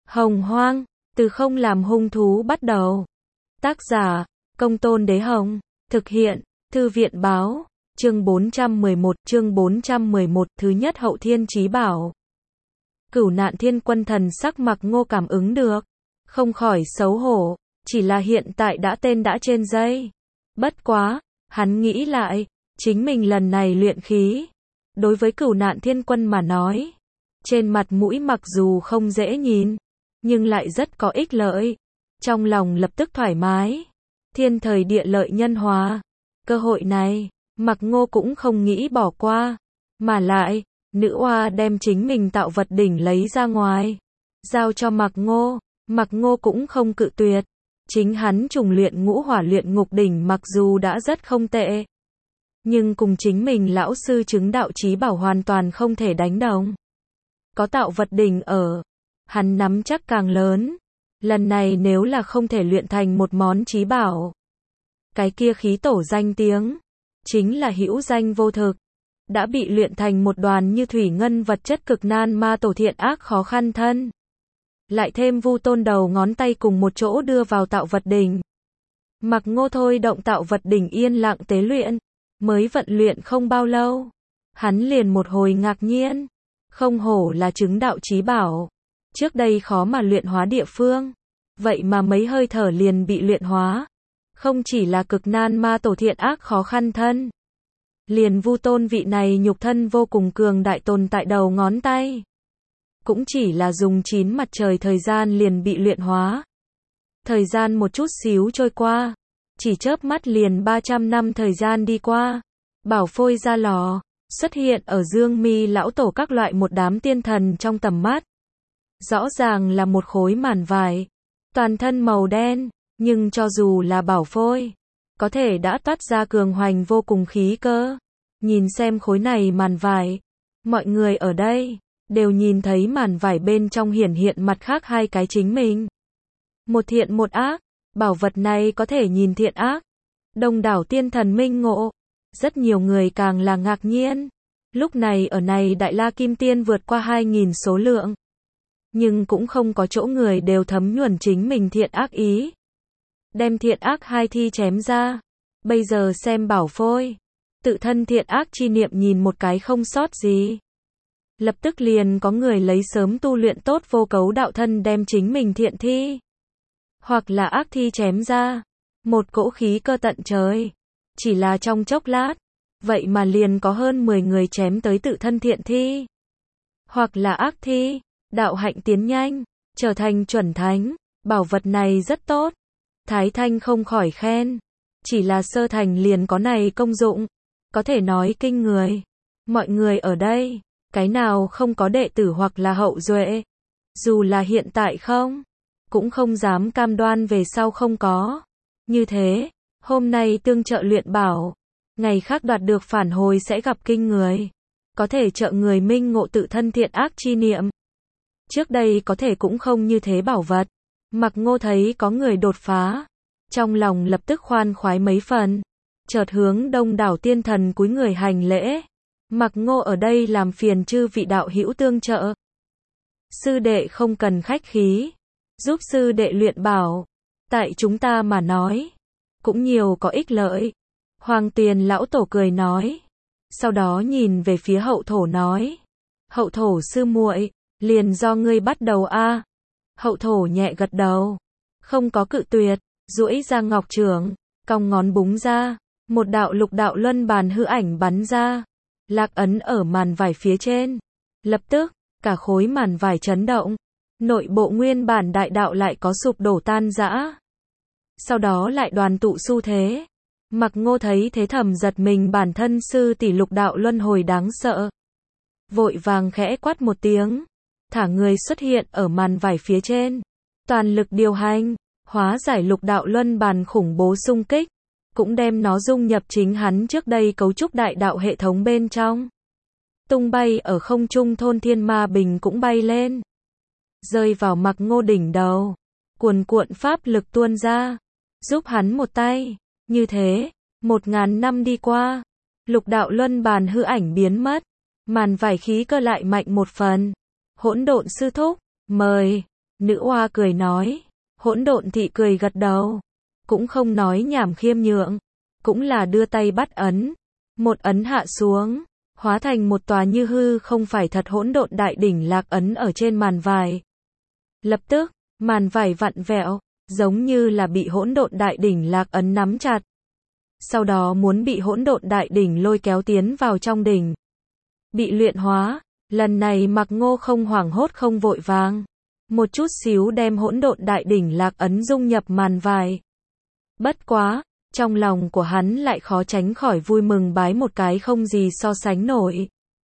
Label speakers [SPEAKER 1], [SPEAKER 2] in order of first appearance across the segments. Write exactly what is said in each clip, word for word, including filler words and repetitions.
[SPEAKER 1] Hồng Hoang, từ không làm hung thú bắt đầu. Tác giả, Công Tôn Đế Hồng. Thực hiện, Thư viện Báo. Chương bốn trăm mười một, chương bốn trăm mười một, thứ nhất Hậu Thiên Chí Bảo. Cửu Nạn Thiên Quân thần sắc Mạc Ngô cảm ứng được, không khỏi xấu hổ, chỉ là hiện tại đã tên đã trên dây. Bất quá, hắn nghĩ lại, chính mình lần này luyện khí, đối với Cửu Nạn Thiên Quân mà nói, trên mặt mũi mặc dù không dễ nhìn, nhưng lại rất có ích lợi. Trong lòng lập tức thoải mái, thiên thời địa lợi nhân hòa. Cơ hội này, Mạc Ngô cũng không nghĩ bỏ qua, mà lại, nữ oa đem chính mình tạo vật đỉnh lấy ra ngoài, giao cho Mạc Ngô, Mạc Ngô cũng không cự tuyệt. Chính hắn trùng luyện ngũ hỏa luyện ngục đỉnh mặc dù đã rất không tệ, nhưng cùng chính mình lão sư chứng đạo chí bảo hoàn toàn không thể đánh đồng. Có tạo vật đỉnh ở, hắn nắm chắc càng lớn. Lần này nếu là không thể luyện thành một món chí bảo, cái kia khí tổ danh tiếng, chính là hữu danh vô thực, đã bị luyện thành một đoàn như thủy ngân vật chất cực nan ma tổ thiện ác khó khăn thân. Lại thêm Vu Tôn đầu ngón tay cùng một chỗ đưa vào tạo vật đỉnh. Mạc Ngô thôi động tạo vật đỉnh yên lặng tế luyện, mới vận luyện không bao lâu, hắn liền một hồi ngạc nhiên, không hổ là chứng đạo chí bảo, trước đây khó mà luyện hóa địa phương, vậy mà mấy hơi thở liền bị luyện hóa. Không chỉ là cực nan ma tổ thiện ác khó khăn thân, liền Vu Tôn vị này nhục thân vô cùng cường đại tồn tại đầu ngón tay, cũng chỉ là dùng chín mặt trời thời gian liền bị luyện hóa. Thời gian một chút xíu trôi qua, chỉ chớp mắt liền ba trăm năm thời gian đi qua, bảo phôi ra lò, xuất hiện ở Dương Mi lão tổ các loại một đám tiên thần trong tầm mắt. Rõ ràng là một khối màn vải, toàn thân màu đen, nhưng cho dù là bảo phôi, có thể đã toát ra cường hoành vô cùng khí cơ. Nhìn xem khối này màn vải, mọi người ở đây đều nhìn thấy màn vải bên trong hiển hiện mặt khác hai cái chính mình. Một thiện một ác, bảo vật này có thể nhìn thiện ác. Đông đảo tiên thần minh ngộ, rất nhiều người càng là ngạc nhiên. Lúc này ở này Đại La Kim Tiên vượt qua hai nghìn số lượng, nhưng cũng không có chỗ người đều thấm nhuần chính mình thiện ác ý. Đem thiện ác hai thi chém ra, bây giờ xem bảo phôi, tự thân thiện ác chi niệm nhìn một cái không sót gì. Lập tức liền có người lấy sớm tu luyện tốt vô cấu đạo thân đem chính mình thiện thi, hoặc là ác thi chém ra, một cỗ khí cơ tận trời. Chỉ là trong chốc lát, vậy mà liền có hơn mười người chém tới tự thân thiện thi, hoặc là ác thi, đạo hạnh tiến nhanh, trở thành chuẩn thánh. Bảo vật này rất tốt. Thái Thanh không khỏi khen, chỉ là sơ thành liền có này công dụng, có thể nói kinh người. Mọi người ở đây, cái nào không có đệ tử hoặc là hậu duệ, dù là hiện tại không, cũng không dám cam đoan về sau không có. Như thế, hôm nay tương trợ luyện bảo, ngày khác đoạt được phản hồi sẽ gặp kinh người, có thể trợ người minh ngộ tự thân thiện ác chi niệm. Trước đây có thể cũng không như thế bảo vật. Mạc Ngô thấy có người đột phá, trong lòng lập tức khoan khoái mấy phần, chợt hướng đông đảo tiên thần cúi người hành lễ. Mạc Ngô ở đây làm phiền chư vị đạo hữu tương trợ. Sư đệ không cần khách khí, giúp sư đệ luyện bảo, tại chúng ta mà nói, cũng nhiều có ích lợi. Hoàng Tuyền lão tổ cười nói, sau đó nhìn về phía hậu thổ nói, hậu thổ sư muội, liền do ngươi bắt đầu a. Hậu thổ nhẹ gật đầu, không có cự tuyệt, duỗi ra ngọc trưởng, cong ngón búng ra, một đạo lục đạo luân bàn hư ảnh bắn ra, lạc ấn ở màn vải phía trên. Lập tức, cả khối màn vải chấn động, nội bộ nguyên bản đại đạo lại có sụp đổ tan rã. Sau đó lại đoàn tụ xu thế. Mạc Ngô thấy thế thầm giật mình, bản thân sư tỷ lục đạo luân hồi đáng sợ. Vội vàng khẽ quát một tiếng, thả người xuất hiện ở màn vải phía trên, toàn lực điều hành, hóa giải lục đạo luân bàn khủng bố xung kích, cũng đem nó dung nhập chính hắn trước đây cấu trúc đại đạo hệ thống bên trong. Tung bay ở không trung thôn thiên ma bình cũng bay lên, rơi vào Mạc Ngô đỉnh đầu, cuồn cuộn pháp lực tuôn ra, giúp hắn một tay. Như thế, một ngàn năm đi qua, lục đạo luân bàn hư ảnh biến mất, màn vải khí cơ lại mạnh một phần. Hỗn độn sư thúc, mời. Nữ oa cười nói. Hỗn độn thị cười gật đầu. Cũng không nói nhảm khiêm nhượng. Cũng là đưa tay bắt ấn. Một ấn hạ xuống. Hóa thành một tòa như hư không phải thật hỗn độn đại đỉnh lạc ấn ở trên màn vải. Lập tức, màn vải vặn vẹo, giống như là bị hỗn độn đại đỉnh lạc ấn nắm chặt. Sau đó muốn bị hỗn độn đại đỉnh lôi kéo tiến vào trong đỉnh. Bị luyện hóa, lần này Mạc Ngô không hoảng hốt không vội vàng. Một chút xíu đem hỗn độn đại đỉnh lạc ấn dung nhập màn vải. Bất quá, trong lòng của hắn lại khó tránh khỏi vui mừng bái một cái không gì so sánh nổi.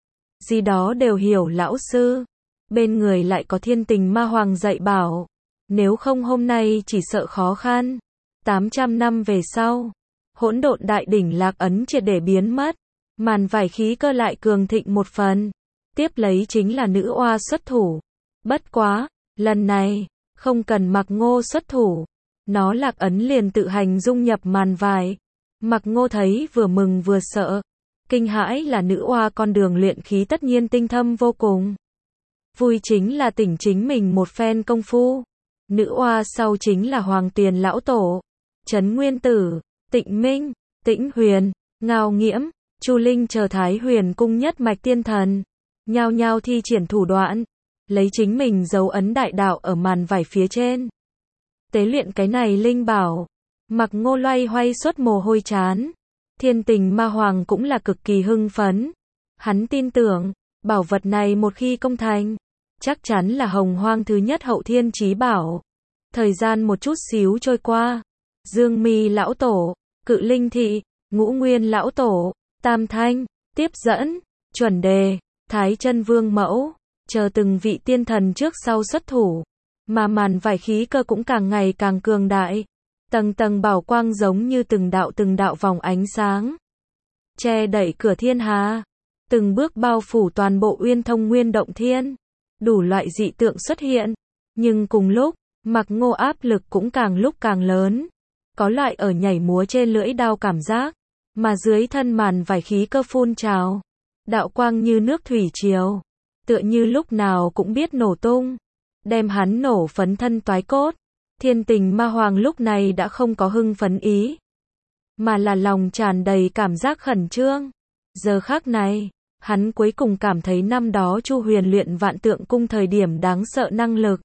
[SPEAKER 1] Gì đó đều hiểu lão sư. Bên người lại có Thiên Tình Ma Hoàng dạy bảo. Nếu không hôm nay chỉ sợ khó khăn. tám trăm năm về sau, hỗn độn đại đỉnh lạc ấn triệt để biến mất. Màn vải khí cơ lại cường thịnh một phần. Tiếp lấy chính là nữ oa xuất thủ. Bất quá, lần này, không cần Mạc Ngô xuất thủ. Nó lạc ấn liền tự hành dung nhập màn vải. Mạc Ngô thấy vừa mừng vừa sợ. Kinh hãi là nữ oa con đường luyện khí tất nhiên tinh thâm vô cùng. Vui chính là tỉnh chính mình một phen công phu. Nữ oa sau chính là Hoàng Tuyền lão tổ, Trấn Nguyên Tử, Tịnh Minh, Tĩnh Huyền, Ngao Nghiễm, Chu Linh chờ Thái Huyền cung nhất mạch tiên thần, nhao nhao thi triển thủ đoạn, lấy chính mình dấu ấn đại đạo ở màn vải phía trên. Tế luyện cái này linh bảo, Mạc Ngô loay hoay suốt mồ hôi chán. Thiên Tình Ma Hoàng cũng là cực kỳ hưng phấn. Hắn tin tưởng, bảo vật này một khi công thành, chắc chắn là hồng hoang thứ nhất hậu thiên chí bảo. Thời gian một chút xíu trôi qua. Dương Mi lão tổ, Cự Linh thị, Ngũ Nguyên lão tổ, Tam Thanh, Tiếp Dẫn, Chuẩn Đề, Thái Chân Vương mẫu, chờ từng vị tiên thần trước sau xuất thủ, mà màn vải khí cơ cũng càng ngày càng cường đại. Tầng tầng bảo quang giống như từng đạo từng đạo vòng ánh sáng, che đậy cửa thiên hà, từng bước bao phủ toàn bộ Uyên Thông Nguyên Động Thiên. Đủ loại dị tượng xuất hiện, nhưng cùng lúc, Mạc Ngô áp lực cũng càng lúc càng lớn. Có loại ở nhảy múa trên lưỡi đao cảm giác, mà dưới thân màn vải khí cơ phun trào, đạo quang như nước thủy triều, tựa như lúc nào cũng biết nổ tung, đem hắn nổ phấn thân toái cốt. Thiên Tình Ma Hoàng lúc này đã không có hưng phấn ý, mà là lòng tràn đầy cảm giác khẩn trương. Giờ khắc này, hắn cuối cùng cảm thấy năm đó Chu Huyền luyện Vạn Tượng Cung thời điểm đáng sợ năng lực.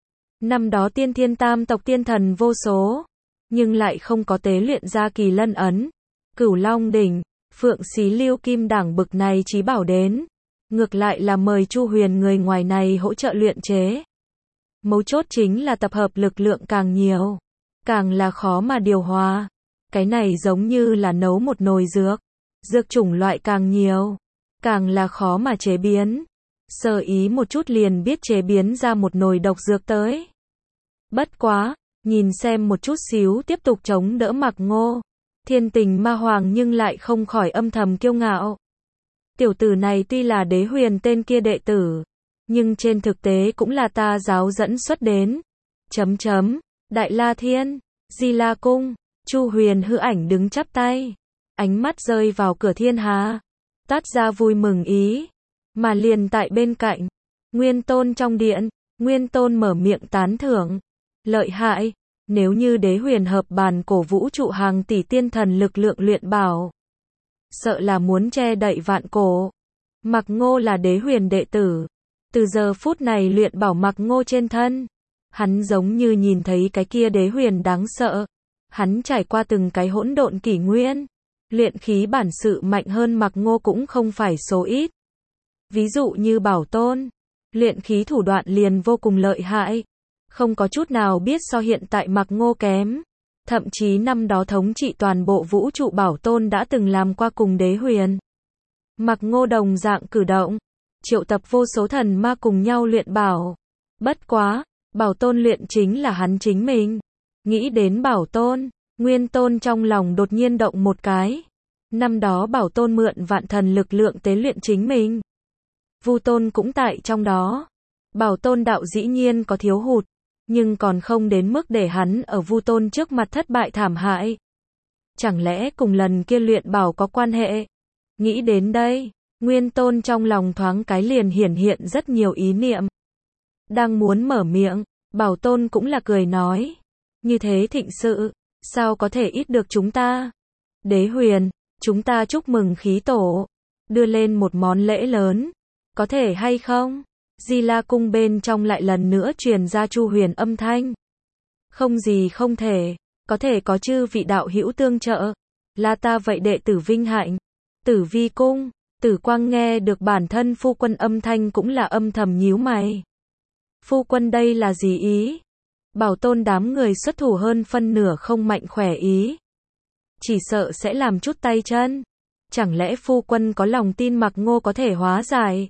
[SPEAKER 1] Năm đó tiên thiên tam tộc tiên thần vô số, nhưng lại không có tế luyện ra Kỳ Lân ấn, Cửu Long đỉnh, Phượng Xí Lưu Kim đẳng bực này chí bảo đến. Ngược lại là mời Chu Huyền người ngoài này hỗ trợ luyện chế. Mấu chốt chính là tập hợp lực lượng càng nhiều, càng là khó mà điều hòa. Cái này giống như là nấu một nồi dược, dược chủng loại càng nhiều, càng là khó mà chế biến. Sơ ý một chút liền biết chế biến ra một nồi độc dược tới. Bất quá, nhìn xem một chút xíu tiếp tục chống đỡ Mạc Ngô, Thiên Tình Ma Hoàng nhưng lại không khỏi âm thầm kiêu ngạo. Tiểu tử này tuy là Đế Huyền tên kia đệ tử, nhưng trên thực tế cũng là ta giáo dẫn xuất đến. Chấm chấm, Đại La Thiên, Di La Cung, Chu Huyền hư ảnh đứng chắp tay, ánh mắt rơi vào cửa thiên hà, tát ra vui mừng ý. Mà liền tại bên cạnh, Nguyên Tôn trong điện, Nguyên Tôn mở miệng tán thưởng. Lợi hại, nếu như Đế Huyền hợp bàn cổ vũ trụ hàng tỷ tiên thần lực lượng luyện bảo, sợ là muốn che đậy vạn cổ. Mạc Ngô là Đế Huyền đệ tử, từ giờ phút này luyện bảo Mạc Ngô trên thân, hắn giống như nhìn thấy cái kia Đế Huyền đáng sợ. Hắn trải qua từng cái hỗn độn kỷ nguyên, luyện khí bản sự mạnh hơn Mạc Ngô cũng không phải số ít. Ví dụ như Bảo Tôn, luyện khí thủ đoạn liền vô cùng lợi hại, không có chút nào biết so hiện tại Mạc Ngô kém. Thậm chí năm đó thống trị toàn bộ vũ trụ Bảo Tôn đã từng làm qua cùng Đế Huyền. Mạc Ngô đồng dạng cử động, triệu tập vô số thần ma cùng nhau luyện bảo. Bất quá, Bảo Tôn luyện chính là hắn chính mình. Nghĩ đến Bảo Tôn, Nguyên Tôn trong lòng đột nhiên động một cái. Năm đó Bảo Tôn mượn vạn thần lực lượng tế luyện chính mình. Vu Tôn cũng tại trong đó. Bảo Tôn đạo dĩ nhiên có thiếu hụt, nhưng còn không đến mức để hắn ở Vu Tôn trước mặt thất bại thảm hại. Chẳng lẽ cùng lần kia luyện bảo có quan hệ? Nghĩ đến đây, Nguyên Tôn trong lòng thoáng cái liền hiển hiện rất nhiều ý niệm. Đang muốn mở miệng, Bảo Tôn cũng là cười nói. Như thế thịnh sự, sao có thể ít được chúng ta? Đế Huyền, chúng ta chúc mừng khí tổ. Đưa lên một món lễ lớn. Có thể hay không? Di La cung bên trong lại lần nữa truyền ra Chu Huyền âm thanh. Không gì không thể. Có thể có chư vị đạo hữu tương trợ. Là ta vậy đệ tử vinh hạnh. Tử Vi cung. Tử Quang nghe được bản thân phu quân âm thanh cũng là âm thầm nhíu mày. Phu quân đây là gì ý? Bảo Tôn đám người xuất thủ hơn phân nửa không mạnh khỏe ý. Chỉ sợ sẽ làm chút tay chân. Chẳng lẽ phu quân có lòng tin Mạc Ngô có thể hóa giải?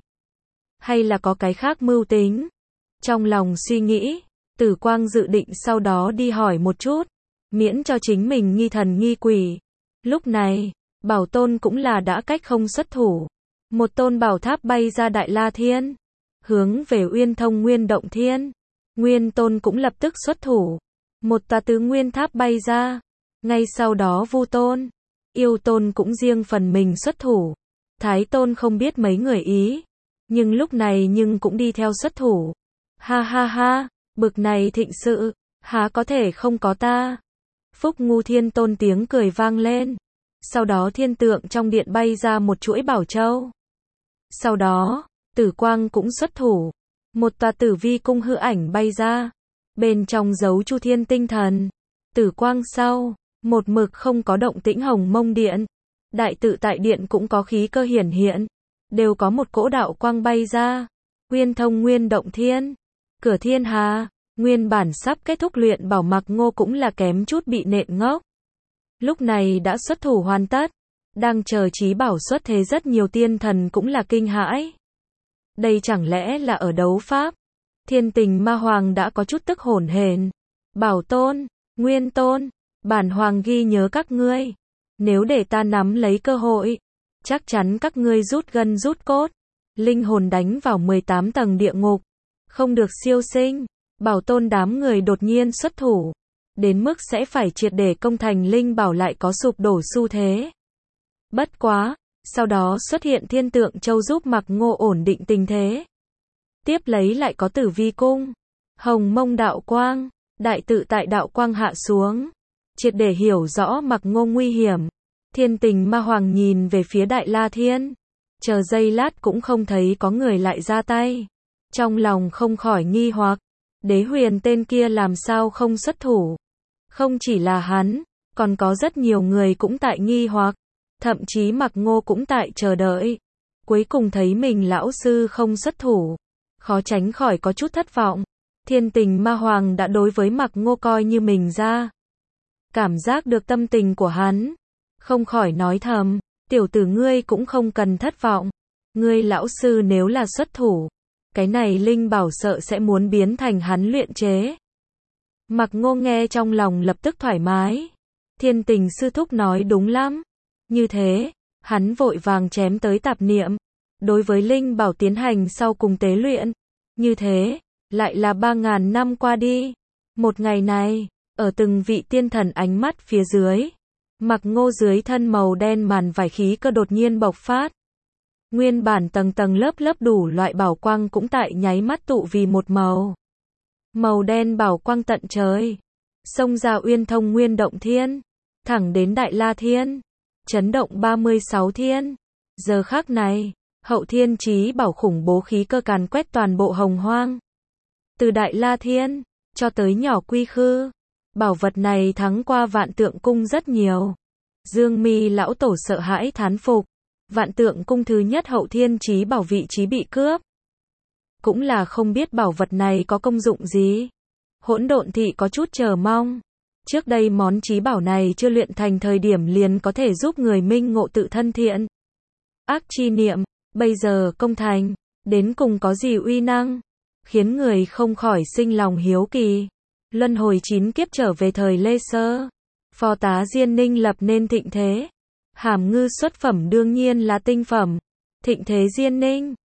[SPEAKER 1] Hay là có cái khác mưu tính? Trong lòng suy nghĩ, Tử Quang dự định sau đó đi hỏi một chút, miễn cho chính mình nghi thần nghi quỷ. Lúc này, Bảo Tôn cũng là đã cách không xuất thủ. Một tôn bảo tháp bay ra Đại La Thiên, hướng về Uyên Thông Nguyên Động Thiên. Nguyên Tôn cũng lập tức xuất thủ. Một tòa tứ nguyên tháp bay ra. Ngay sau đó Vu Tôn, Yêu Tôn cũng riêng phần mình xuất thủ. Thái Tôn không biết mấy người ý, nhưng lúc này nhưng cũng đi theo xuất thủ. Ha ha ha, bực này thịnh sự, há có thể không có ta. Phúc Ngu Thiên Tôn tiếng cười vang lên. Sau đó thiên tượng trong điện bay ra một chuỗi bảo châu. Sau đó, Tử Quang cũng xuất thủ. Một tòa Tử Vi cung hư ảnh bay ra. Bên trong giấu Chu Thiên tinh thần. Tử Quang sau, một mực không có động tĩnh Hồng Mông Điện. Đại tự tại điện cũng có khí cơ hiển hiện. Đều có một cỗ đạo quang bay ra. Uyên Thông Nguyên Động Thiên. Cửa thiên hà. Nguyên bản sắp kết thúc luyện bảo Mạc Ngô cũng là kém chút bị nện ngốc. Lúc này đã xuất thủ hoàn tất. Đang chờ chí bảo xuất thế, rất nhiều tiên thần cũng là kinh hãi. Đây chẳng lẽ là ở đấu pháp? Thiên Tình Ma Hoàng đã có chút tức hổn hển. Bảo Tôn, Nguyên Tôn, bản hoàng ghi nhớ các ngươi. Nếu để ta nắm lấy cơ hội, chắc chắn các ngươi rút gân rút cốt. Linh hồn đánh vào mười tám tầng địa ngục. Không được siêu sinh. Bảo Tôn đám người đột nhiên xuất thủ. Đến mức sẽ phải triệt để công thành linh bảo lại có sụp đổ xu thế. Bất quá, sau đó xuất hiện thiên tượng châu giúp Mạc Ngô ổn định tình thế. Tiếp lấy lại có Tử Vi cung, Hồng Mông đạo quang, đại tự tại đạo quang hạ xuống. Triệt để hiểu rõ Mạc Ngô nguy hiểm. Thiên Tình Ma Hoàng nhìn về phía Đại La Thiên. Chờ giây lát cũng không thấy có người lại ra tay. Trong lòng không khỏi nghi hoặc. Đế Huyền tên kia làm sao không xuất thủ? Không chỉ là hắn, còn có rất nhiều người cũng tại nghi hoặc. Thậm chí Mạc Ngô cũng tại chờ đợi. Cuối cùng thấy mình lão sư không xuất thủ. Khó tránh khỏi có chút thất vọng. Thiên Tình Ma Hoàng đã đối với Mạc Ngô coi như mình ra. Cảm giác được tâm tình của hắn. Không khỏi nói thầm. Tiểu tử ngươi cũng không cần thất vọng. Ngươi lão sư nếu là xuất thủ. Cái này linh bảo sợ sẽ muốn biến thành hắn luyện chế. Mạc Ngô nghe trong lòng lập tức thoải mái. Thiên Tình sư thúc nói đúng lắm. Như thế, hắn vội vàng chém tới tạp niệm. Đối với linh bảo tiến hành sau cùng tế luyện. Như thế, lại là ba ngàn năm qua đi. Một ngày này, ở từng vị tiên thần ánh mắt phía dưới. Mạc Ngô dưới thân màu đen màn vải khí cơ đột nhiên bộc phát. Nguyên bản tầng tầng lớp lớp đủ loại bảo quang cũng tại nháy mắt tụ vì một màu. Màu đen bảo quang tận trời. Xông ra Uyên Thông Nguyên Động Thiên. Thẳng đến Đại La Thiên. Chấn động ba mươi sáu thiên. Giờ khắc này, hậu thiên chí bảo khủng bố khí cơ càn quét toàn bộ hồng hoang. Từ Đại La Thiên, cho tới nhỏ Quy Khư. Bảo vật này thắng qua Vạn Tượng Cung rất nhiều. Dương Mi lão tổ sợ hãi thán phục. Vạn Tượng Cung thứ nhất hậu thiên chí bảo vị trí bị cướp. Cũng là không biết bảo vật này có công dụng gì. Hỗn Độn Thị có chút chờ mong. Trước đây món chí bảo này chưa luyện thành thời điểm liền có thể giúp người minh ngộ tự thân thiện. Ác chi niệm, bây giờ công thành, đến cùng có gì uy năng, khiến người không khỏi sinh lòng hiếu kỳ. Luân hồi chín kiếp trở về thời Lê Sơ, phò tá Diên Ninh lập nên thịnh thế. Hàm ngư xuất phẩm đương nhiên là tinh phẩm. Thịnh thế Diên Ninh,